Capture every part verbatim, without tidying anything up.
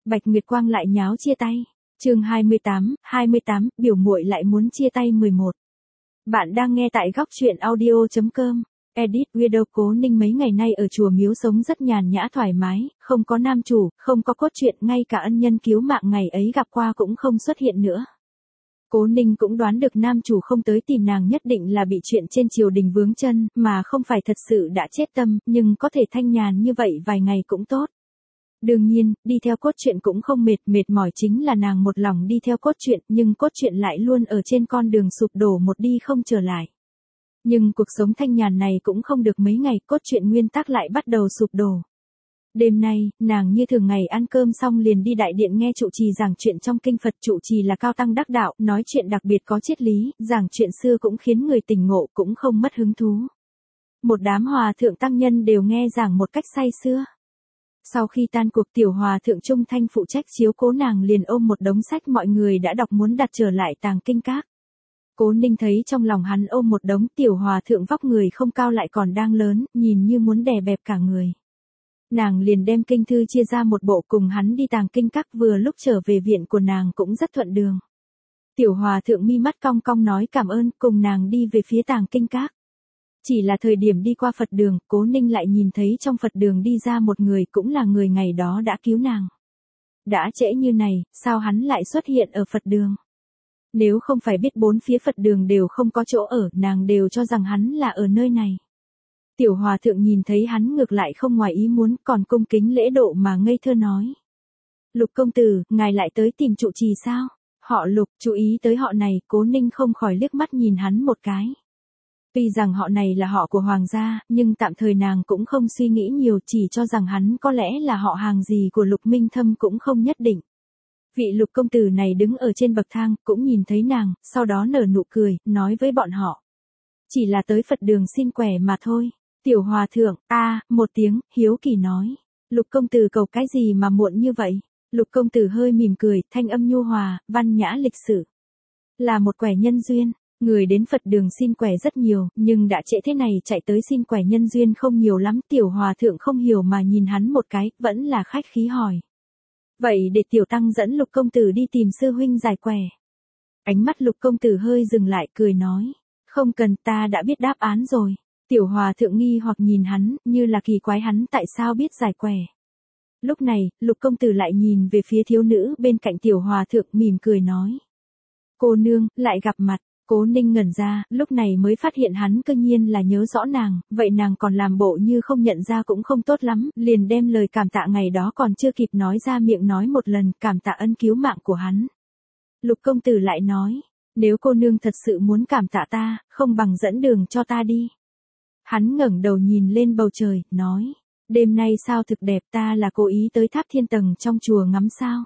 Bạch Nguyệt Quang lại nháo chia tay. Chương hai mươi tám, hai mươi tám, biểu muội lại muốn chia tay mười một. Bạn đang nghe tại góc truyện audio chấm com. Edit Widow. Cố Ninh mấy ngày nay ở chùa miếu sống rất nhàn nhã thoải mái, không có nam chủ, không có cốt truyện, ngay cả ân nhân cứu mạng ngày ấy gặp qua cũng không xuất hiện nữa. Cố Ninh cũng đoán được nam chủ không tới tìm nàng nhất định là bị chuyện trên triều đình vướng chân, mà không phải thật sự đã chết tâm, nhưng có thể thanh nhàn như vậy vài ngày cũng tốt. Đương nhiên, đi theo cốt truyện cũng không mệt, mệt mỏi chính là nàng một lòng đi theo cốt truyện, nhưng cốt truyện lại luôn ở trên con đường sụp đổ một đi không trở lại. Nhưng cuộc sống thanh nhàn này cũng không được mấy ngày, cốt truyện nguyên tắc lại bắt đầu sụp đổ. Đêm nay, nàng như thường ngày ăn cơm xong liền đi đại điện nghe trụ trì giảng chuyện trong kinh Phật. Trụ trì là cao tăng đắc đạo, nói chuyện đặc biệt có triết lý, giảng chuyện xưa cũng khiến người tỉnh ngộ, cũng không mất hứng thú. Một đám hòa thượng tăng nhân đều nghe giảng một cách say sưa. Sau khi tan cuộc, tiểu hòa thượng Trung Thanh phụ trách chiếu cố nàng liền ôm một đống sách mọi người đã đọc muốn đặt trở lại tàng kinh các. Cố Ninh thấy trong lòng hắn ôm một đống, tiểu hòa thượng vóc người không cao lại còn đang lớn, nhìn như muốn đè bẹp cả người. Nàng liền đem kinh thư chia ra một bộ cùng hắn đi tàng kinh các, vừa lúc trở về viện của nàng cũng rất thuận đường. Tiểu hòa thượng mi mắt cong cong nói cảm ơn, cùng nàng đi về phía tàng kinh các. Chỉ là thời điểm đi qua Phật đường, Cố Ninh lại nhìn thấy trong Phật đường đi ra một người, cũng là người ngày đó đã cứu nàng. Đã trễ như này, sao hắn lại xuất hiện ở Phật đường? Nếu không phải biết bốn phía Phật đường đều không có chỗ ở, nàng đều cho rằng hắn là ở nơi này. Tiểu hòa thượng nhìn thấy hắn ngược lại không ngoài ý muốn, còn cung kính lễ độ mà ngây thơ nói. Lục công tử, ngài lại tới tìm trụ trì sao? Họ Lục, chú ý tới họ này, Cố Ninh không khỏi liếc mắt nhìn hắn một cái. Tuy rằng họ này là họ của hoàng gia, nhưng tạm thời nàng cũng không suy nghĩ nhiều, chỉ cho rằng hắn có lẽ là họ hàng gì của Lục Minh Thâm cũng không nhất định. Vị Lục công tử này đứng ở trên bậc thang, cũng nhìn thấy nàng, sau đó nở nụ cười, nói với bọn họ. Chỉ là tới Phật đường xin quẻ mà thôi. Tiểu hòa thượng, a một tiếng, hiếu kỳ nói. Lục công tử cầu cái gì mà muộn như vậy? Lục công tử hơi mỉm cười, thanh âm nhu hòa, văn nhã lịch sự. Là một quẻ nhân duyên. Người đến Phật đường xin quẻ rất nhiều, nhưng đã trễ thế này chạy tới xin quẻ nhân duyên không nhiều lắm. Tiểu hòa thượng không hiểu mà nhìn hắn một cái, vẫn là khách khí hỏi. Vậy để tiểu tăng dẫn Lục công tử đi tìm sư huynh giải quẻ. Ánh mắt Lục công tử hơi dừng lại, cười nói. Không cần, ta đã biết đáp án rồi. Tiểu hòa thượng nghi hoặc nhìn hắn, như là kỳ quái hắn tại sao biết giải quẻ. Lúc này, Lục công tử lại nhìn về phía thiếu nữ bên cạnh tiểu hòa thượng, mỉm cười nói. Cô nương, lại gặp mặt. Cố Ninh ngẩn ra, lúc này mới phát hiện hắn cơ nhiên là nhớ rõ nàng, vậy nàng còn làm bộ như không nhận ra cũng không tốt lắm, liền đem lời cảm tạ ngày đó còn chưa kịp nói ra miệng nói một lần, cảm tạ ân cứu mạng của hắn. Lục công tử lại nói, nếu cô nương thật sự muốn cảm tạ ta, không bằng dẫn đường cho ta đi. Hắn ngẩng đầu nhìn lên bầu trời, nói, đêm nay sao thực đẹp, ta là cố ý tới tháp thiên tầng trong chùa ngắm sao.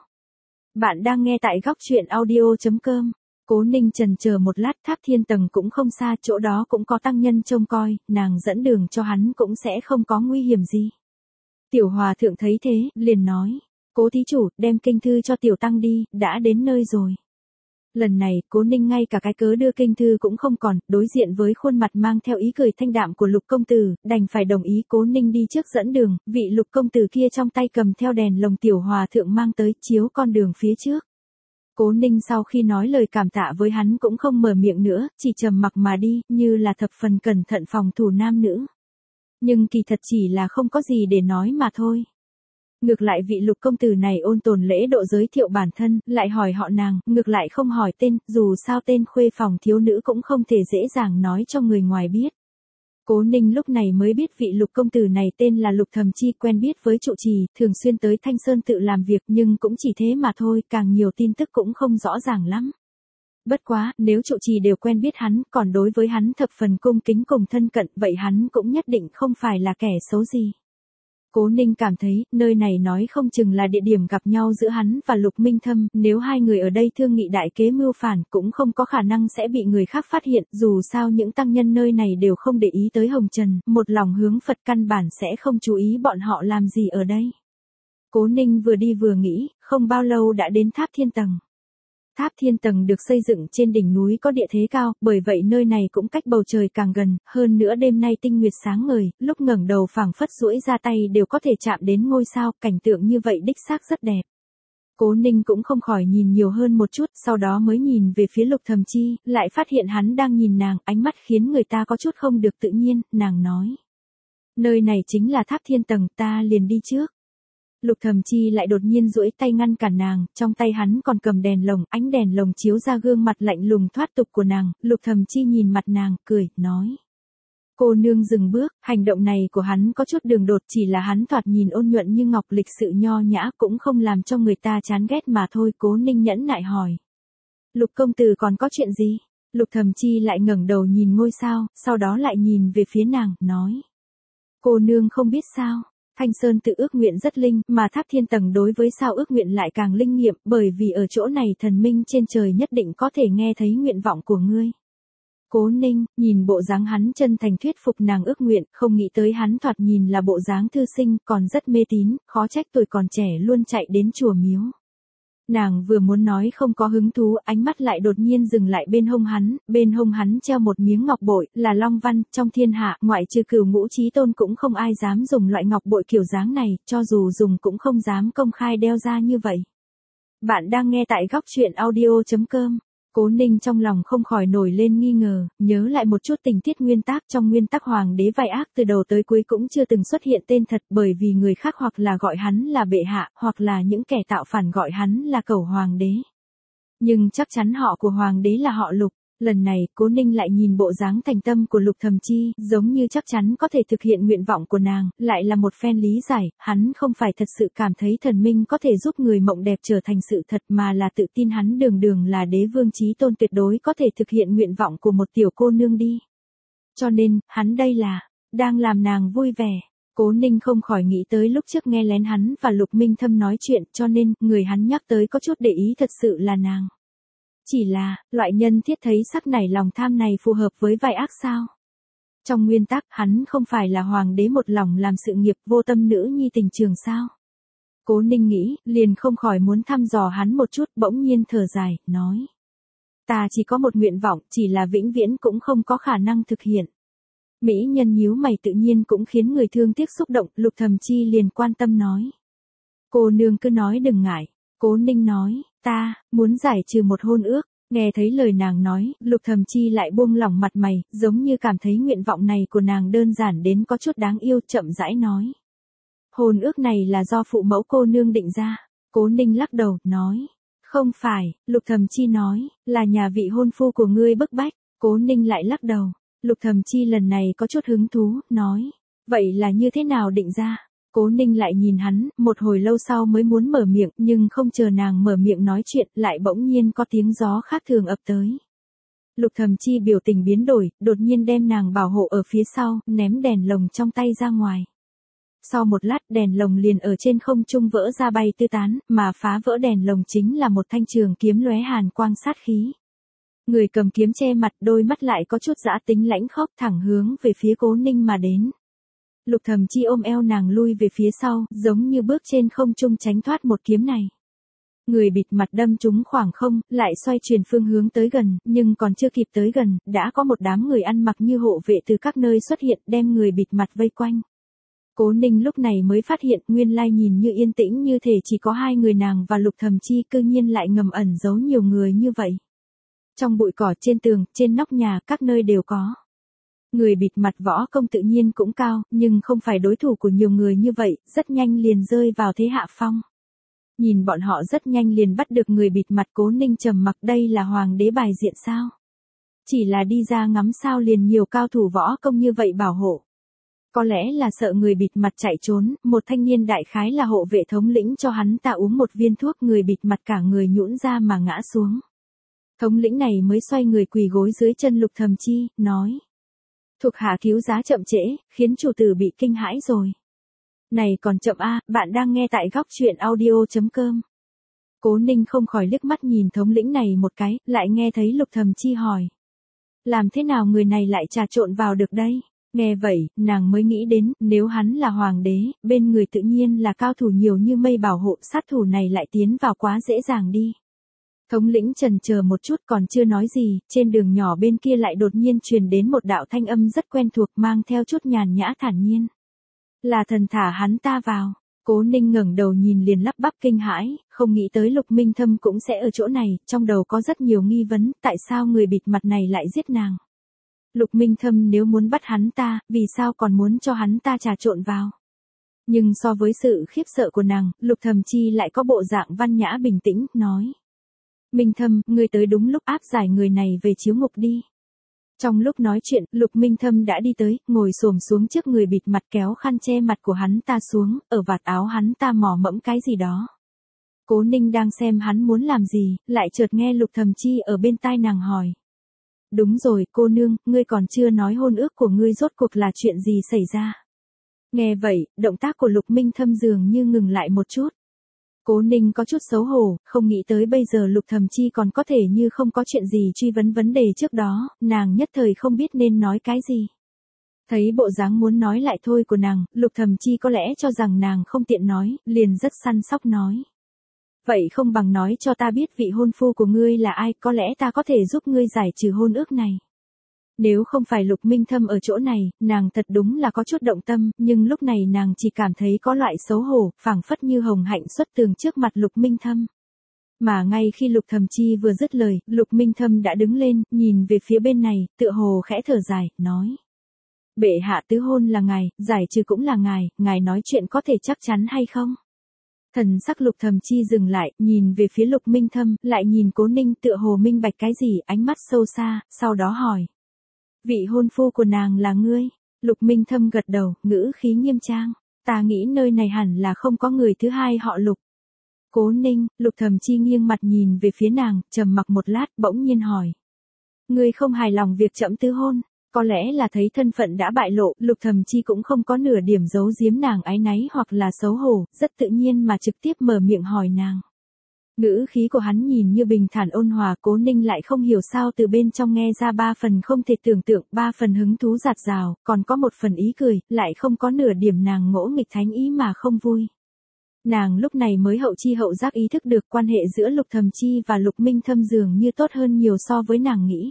Bạn đang nghe tại góc truyện audio chấm com. Cố Ninh chần chờ một lát, tháp thiên tầng cũng không xa, chỗ đó cũng có tăng nhân trông coi, nàng dẫn đường cho hắn cũng sẽ không có nguy hiểm gì. Tiểu hòa thượng thấy thế, liền nói, Cố thí chủ, đem kinh thư cho tiểu tăng đi, đã đến nơi rồi. Lần này, Cố Ninh ngay cả cái cớ đưa kinh thư cũng không còn, đối diện với khuôn mặt mang theo ý cười thanh đạm của Lục công tử, đành phải đồng ý. Cố Ninh đi trước dẫn đường, vị Lục công tử kia trong tay cầm theo đèn lồng tiểu hòa thượng mang tới, chiếu con đường phía trước. Cố Ninh sau khi nói lời cảm tạ với hắn cũng không mở miệng nữa, chỉ trầm mặc mà đi, như là thập phần cẩn thận phòng thủ nam nữ. Nhưng kỳ thật chỉ là không có gì để nói mà thôi. Ngược lại vị Lục công tử này ôn tồn lễ độ giới thiệu bản thân, lại hỏi họ nàng, ngược lại không hỏi tên, dù sao tên khuê phòng thiếu nữ cũng không thể dễ dàng nói cho người ngoài biết. Cố Ninh lúc này mới biết vị Lục công tử này tên là Lục Thầm Chi, quen biết với trụ trì, thường xuyên tới Thanh Sơn tự làm việc, nhưng cũng chỉ thế mà thôi, càng nhiều tin tức cũng không rõ ràng lắm. Bất quá, nếu trụ trì đều quen biết hắn, còn đối với hắn thập phần cung kính cùng thân cận, vậy hắn cũng nhất định không phải là kẻ xấu gì. Cố Ninh cảm thấy, nơi này nói không chừng là địa điểm gặp nhau giữa hắn và Lục Minh Thâm, nếu hai người ở đây thương nghị đại kế mưu phản, cũng không có khả năng sẽ bị người khác phát hiện, dù sao những tăng nhân nơi này đều không để ý tới hồng trần, một lòng hướng Phật căn bản sẽ không chú ý bọn họ làm gì ở đây. Cố Ninh vừa đi vừa nghĩ, không bao lâu đã đến tháp thiên tầng. Tháp thiên tầng được xây dựng trên đỉnh núi có địa thế cao, bởi vậy nơi này cũng cách bầu trời càng gần, hơn nữa đêm nay tinh nguyệt sáng ngời, lúc ngẩng đầu phảng phất duỗi ra tay đều có thể chạm đến ngôi sao, cảnh tượng như vậy đích xác rất đẹp. Cố Ninh cũng không khỏi nhìn nhiều hơn một chút, sau đó mới nhìn về phía Lục Thầm Chi, lại phát hiện hắn đang nhìn nàng, ánh mắt khiến người ta có chút không được tự nhiên, nàng nói. Nơi này chính là tháp thiên tầng, ta liền đi trước. Lục Thầm Chi lại đột nhiên duỗi tay ngăn cản nàng, trong tay hắn còn cầm đèn lồng, ánh đèn lồng chiếu ra gương mặt lạnh lùng thoát tục của nàng, Lục Thầm Chi nhìn mặt nàng, cười, nói. Cô nương dừng bước, hành động này của hắn có chút đường đột, chỉ là hắn thoạt nhìn ôn nhuận như ngọc, lịch sự nho nhã, cũng không làm cho người ta chán ghét mà thôi. Cố Ninh nhẫn nại hỏi. Lục công tử còn có chuyện gì? Lục Thầm Chi lại ngẩng đầu nhìn ngôi sao, sau đó lại nhìn về phía nàng, nói. Cô nương không biết sao, Thanh Sơn tự ước nguyện rất linh, mà tháp thiên tầng đối với sao ước nguyện lại càng linh nghiệm, bởi vì ở chỗ này thần minh trên trời nhất định có thể nghe thấy nguyện vọng của ngươi. Cố Ninh, nhìn bộ dáng hắn chân thành thuyết phục nàng ước nguyện, không nghĩ tới hắn thoạt nhìn là bộ dáng thư sinh, còn rất mê tín, khó trách tuổi còn trẻ luôn chạy đến chùa miếu. Nàng vừa muốn nói không có hứng thú, ánh mắt lại đột nhiên dừng lại bên hông hắn, bên hông hắn treo một miếng ngọc bội, là long văn, trong thiên hạ, ngoại trừ Cửu Ngũ Chí Tôn cũng không ai dám dùng loại ngọc bội kiểu dáng này, cho dù dùng cũng không dám công khai đeo ra như vậy. Bạn đang nghe tại góc truyện audio chấm com. Cố Ninh trong lòng không khỏi nổi lên nghi ngờ, nhớ lại một chút tình tiết nguyên tác, trong nguyên tắc hoàng đế vai ác từ đầu tới cuối cũng chưa từng xuất hiện tên thật, bởi vì người khác hoặc là gọi hắn là bệ hạ, hoặc là những kẻ tạo phản gọi hắn là cẩu hoàng đế. Nhưng chắc chắn họ của hoàng đế là họ Lục. Lần này, Cố Ninh lại nhìn bộ dáng thành tâm của Lục Thầm Chi, giống như chắc chắn có thể thực hiện nguyện vọng của nàng, lại là một phen lý giải, hắn không phải thật sự cảm thấy thần minh có thể giúp người mộng đẹp trở thành sự thật, mà là tự tin hắn đường đường là đế vương chí tôn tuyệt đối có thể thực hiện nguyện vọng của một tiểu cô nương đi. Cho nên, hắn đây là, đang làm nàng vui vẻ. Cố Ninh không khỏi nghĩ tới lúc trước nghe lén hắn và Lục Minh Thâm nói chuyện, cho nên, người hắn nhắc tới có chút để ý thật sự là nàng. Chỉ là, loại nhân thiết thấy sắc nảy lòng tham này phù hợp với vai ác sao? Trong nguyên tắc, hắn không phải là hoàng đế một lòng làm sự nghiệp vô tâm nữ nhi tình trường sao? Cố Ninh nghĩ, liền không khỏi muốn thăm dò hắn một chút, bỗng nhiên thở dài, nói. Ta chỉ có một nguyện vọng, chỉ là vĩnh viễn cũng không có khả năng thực hiện. Mỹ nhân nhíu mày tự nhiên cũng khiến người thương tiếc xúc động, Lục Thầm Chi liền quan tâm nói. Cô nương cứ nói đừng ngại. Cố Ninh nói, ta, muốn giải trừ một hôn ước, nghe thấy lời nàng nói, Lục Thầm Chi lại buông lỏng mặt mày, giống như cảm thấy nguyện vọng này của nàng đơn giản đến có chút đáng yêu, chậm rãi nói. Hôn ước này là do phụ mẫu cô nương định ra. Cố Ninh lắc đầu, nói. Không phải, Lục Thầm Chi nói, là nhà vị hôn phu của ngươi bức bách. Cố Ninh lại lắc đầu. Lục Thầm Chi lần này có chút hứng thú, nói. Vậy là như thế nào định ra? Cố Ninh lại nhìn hắn, một hồi lâu sau mới muốn mở miệng, nhưng không chờ nàng mở miệng nói chuyện, lại bỗng nhiên có tiếng gió khác thường ập tới. Lục Thầm Chi biểu tình biến đổi, đột nhiên đem nàng bảo hộ ở phía sau, ném đèn lồng trong tay ra ngoài. Sau một lát, đèn lồng liền ở trên không trung vỡ ra bay tứ tán, mà phá vỡ đèn lồng chính là một thanh trường kiếm lóe hàn quang sát khí. Người cầm kiếm che mặt, đôi mắt lại có chút dã tính lãnh khốc, thẳng hướng về phía Cố Ninh mà đến. Lục Thầm Chi ôm eo nàng lui về phía sau, giống như bước trên không trung tránh thoát một kiếm này. Người bịt mặt đâm trúng khoảng không, lại xoay chuyển phương hướng tới gần, nhưng còn chưa kịp tới gần, đã có một đám người ăn mặc như hộ vệ từ các nơi xuất hiện, đem người bịt mặt vây quanh. Cố Ninh lúc này mới phát hiện, nguyên lai nhìn như yên tĩnh như thể chỉ có hai người nàng và Lục Thầm Chi, cư nhiên lại ngầm ẩn giấu nhiều người như vậy. Trong bụi cỏ, trên tường, trên nóc nhà, các nơi đều có. Người bịt mặt võ công tự nhiên cũng cao, nhưng không phải đối thủ của nhiều người như vậy, rất nhanh liền rơi vào thế hạ phong. Nhìn bọn họ rất nhanh liền bắt được người bịt mặt. Cố Ninh trầm mặc, đây là hoàng đế bài diện sao? Chỉ là đi ra ngắm sao liền nhiều cao thủ võ công như vậy bảo hộ. Có lẽ là sợ người bịt mặt chạy trốn, một thanh niên đại khái là hộ vệ thống lĩnh cho hắn ta uống một viên thuốc, người bịt mặt cả người nhũn ra mà ngã xuống. Thống lĩnh này mới xoay người quỳ gối dưới chân Lục Thầm Chi, nói. Thuộc hạ thiếu giá chậm trễ, khiến chủ tử bị kinh hãi rồi. Này còn chậm a, bạn đang nghe tại góc truyện audio chấm com. Cố Ninh không khỏi liếc mắt nhìn thống lĩnh này một cái, lại nghe thấy Lục Thầm Chi hỏi. Làm thế nào người này lại trà trộn vào được đây? Nghe vậy, nàng mới nghĩ đến, nếu hắn là hoàng đế, bên người tự nhiên là cao thủ nhiều như mây bảo hộ, sát thủ này lại tiến vào quá dễ dàng đi. Thống lĩnh chần chờ một chút còn chưa nói gì, trên đường nhỏ bên kia lại đột nhiên truyền đến một đạo thanh âm rất quen thuộc, mang theo chút nhàn nhã thản nhiên. Là thần thả hắn ta vào. Cố Ninh ngẩng đầu nhìn liền lắp bắp kinh hãi, không nghĩ tới Lục Minh Thâm cũng sẽ ở chỗ này, trong đầu có rất nhiều nghi vấn, tại sao người bịt mặt này lại giết nàng. Lục Minh Thâm nếu muốn bắt hắn ta, vì sao còn muốn cho hắn ta trà trộn vào. Nhưng so với sự khiếp sợ của nàng, Lục Thầm Chi lại có bộ dạng văn nhã bình tĩnh, nói. Minh Thâm, ngươi tới đúng lúc áp giải người này về chiếu ngục đi. Trong lúc nói chuyện, Lục Minh Thâm đã đi tới, ngồi xổm xuống trước người bịt mặt kéo khăn che mặt của hắn ta xuống, ở vạt áo hắn ta mò mẫm cái gì đó. Cố Ninh đang xem hắn muốn làm gì, lại chợt nghe Lục Thầm Chi ở bên tai nàng hỏi. Đúng rồi, cô nương, ngươi còn chưa nói hôn ước của ngươi rốt cuộc là chuyện gì xảy ra. Nghe vậy, động tác của Lục Minh Thâm dường như ngừng lại một chút. Cố Ninh có chút xấu hổ, không nghĩ tới bây giờ Lục Thầm Chi còn có thể như không có chuyện gì truy vấn vấn đề trước đó, nàng nhất thời không biết nên nói cái gì. Thấy bộ dáng muốn nói lại thôi của nàng, Lục Thầm Chi có lẽ cho rằng nàng không tiện nói, liền rất săn sóc nói. Vậy không bằng nói cho ta biết vị hôn phu của ngươi là ai, có lẽ ta có thể giúp ngươi giải trừ hôn ước này. Nếu không phải Lục Minh Thâm ở chỗ này, nàng thật đúng là có chút động tâm, nhưng lúc này nàng chỉ cảm thấy có loại xấu hổ, phảng phất như hồng hạnh xuất tường trước mặt Lục Minh Thâm. Mà ngay khi Lục Thầm Chi vừa dứt lời, Lục Minh Thâm đã đứng lên, nhìn về phía bên này, tựa hồ khẽ thở dài, nói. Bệ hạ tứ hôn là ngài, giải trừ cũng là ngài, ngài nói chuyện có thể chắc chắn hay không? Thần sắc Lục Thầm Chi dừng lại, nhìn về phía Lục Minh Thâm, lại nhìn Cố Ninh tựa hồ minh bạch cái gì, ánh mắt sâu xa, sau đó hỏi. Vị hôn phu của nàng là ngươi? Lục Minh Thâm gật đầu, ngữ khí nghiêm trang. Ta nghĩ nơi này hẳn là không có người thứ hai họ Lục. Cố Ninh, Lục Thầm Chi nghiêng mặt nhìn về phía nàng, trầm mặc một lát, bỗng nhiên hỏi. Ngươi không hài lòng việc trẫm tứ hôn? Có lẽ là thấy thân phận đã bại lộ, Lục Thầm Chi cũng không có nửa điểm giấu giếm nàng áy náy hoặc là xấu hổ, rất tự nhiên mà trực tiếp mở miệng hỏi nàng. Ngữ khí của hắn nhìn như bình thản ôn hòa, Cố Ninh lại không hiểu sao từ bên trong nghe ra ba phần không thể tưởng tượng, ba phần hứng thú dạt dào, còn có một phần ý cười, lại không có nửa điểm nàng ngỗ nghịch thánh ý mà không vui. Nàng lúc này mới hậu chi hậu giác ý thức được quan hệ giữa Lục Thầm Chi và Lục Minh Thâm dường như tốt hơn nhiều so với nàng nghĩ.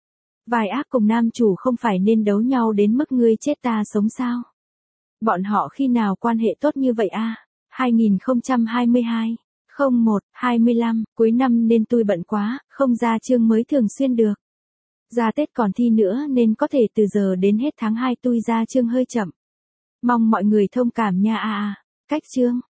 Vài ác cùng nam chủ không phải nên đấu nhau đến mức ngươi chết ta sống sao? Bọn họ khi nào quan hệ tốt như vậy a? hai nghìn không trăm hai mươi hai không một hai mươi lăm, cuối năm nên tôi bận quá, không ra chương mới thường xuyên được. Ra Tết còn thi nữa nên có thể từ giờ đến hết tháng hai tôi ra chương hơi chậm. Mong mọi người thông cảm nha a a. Cách chương.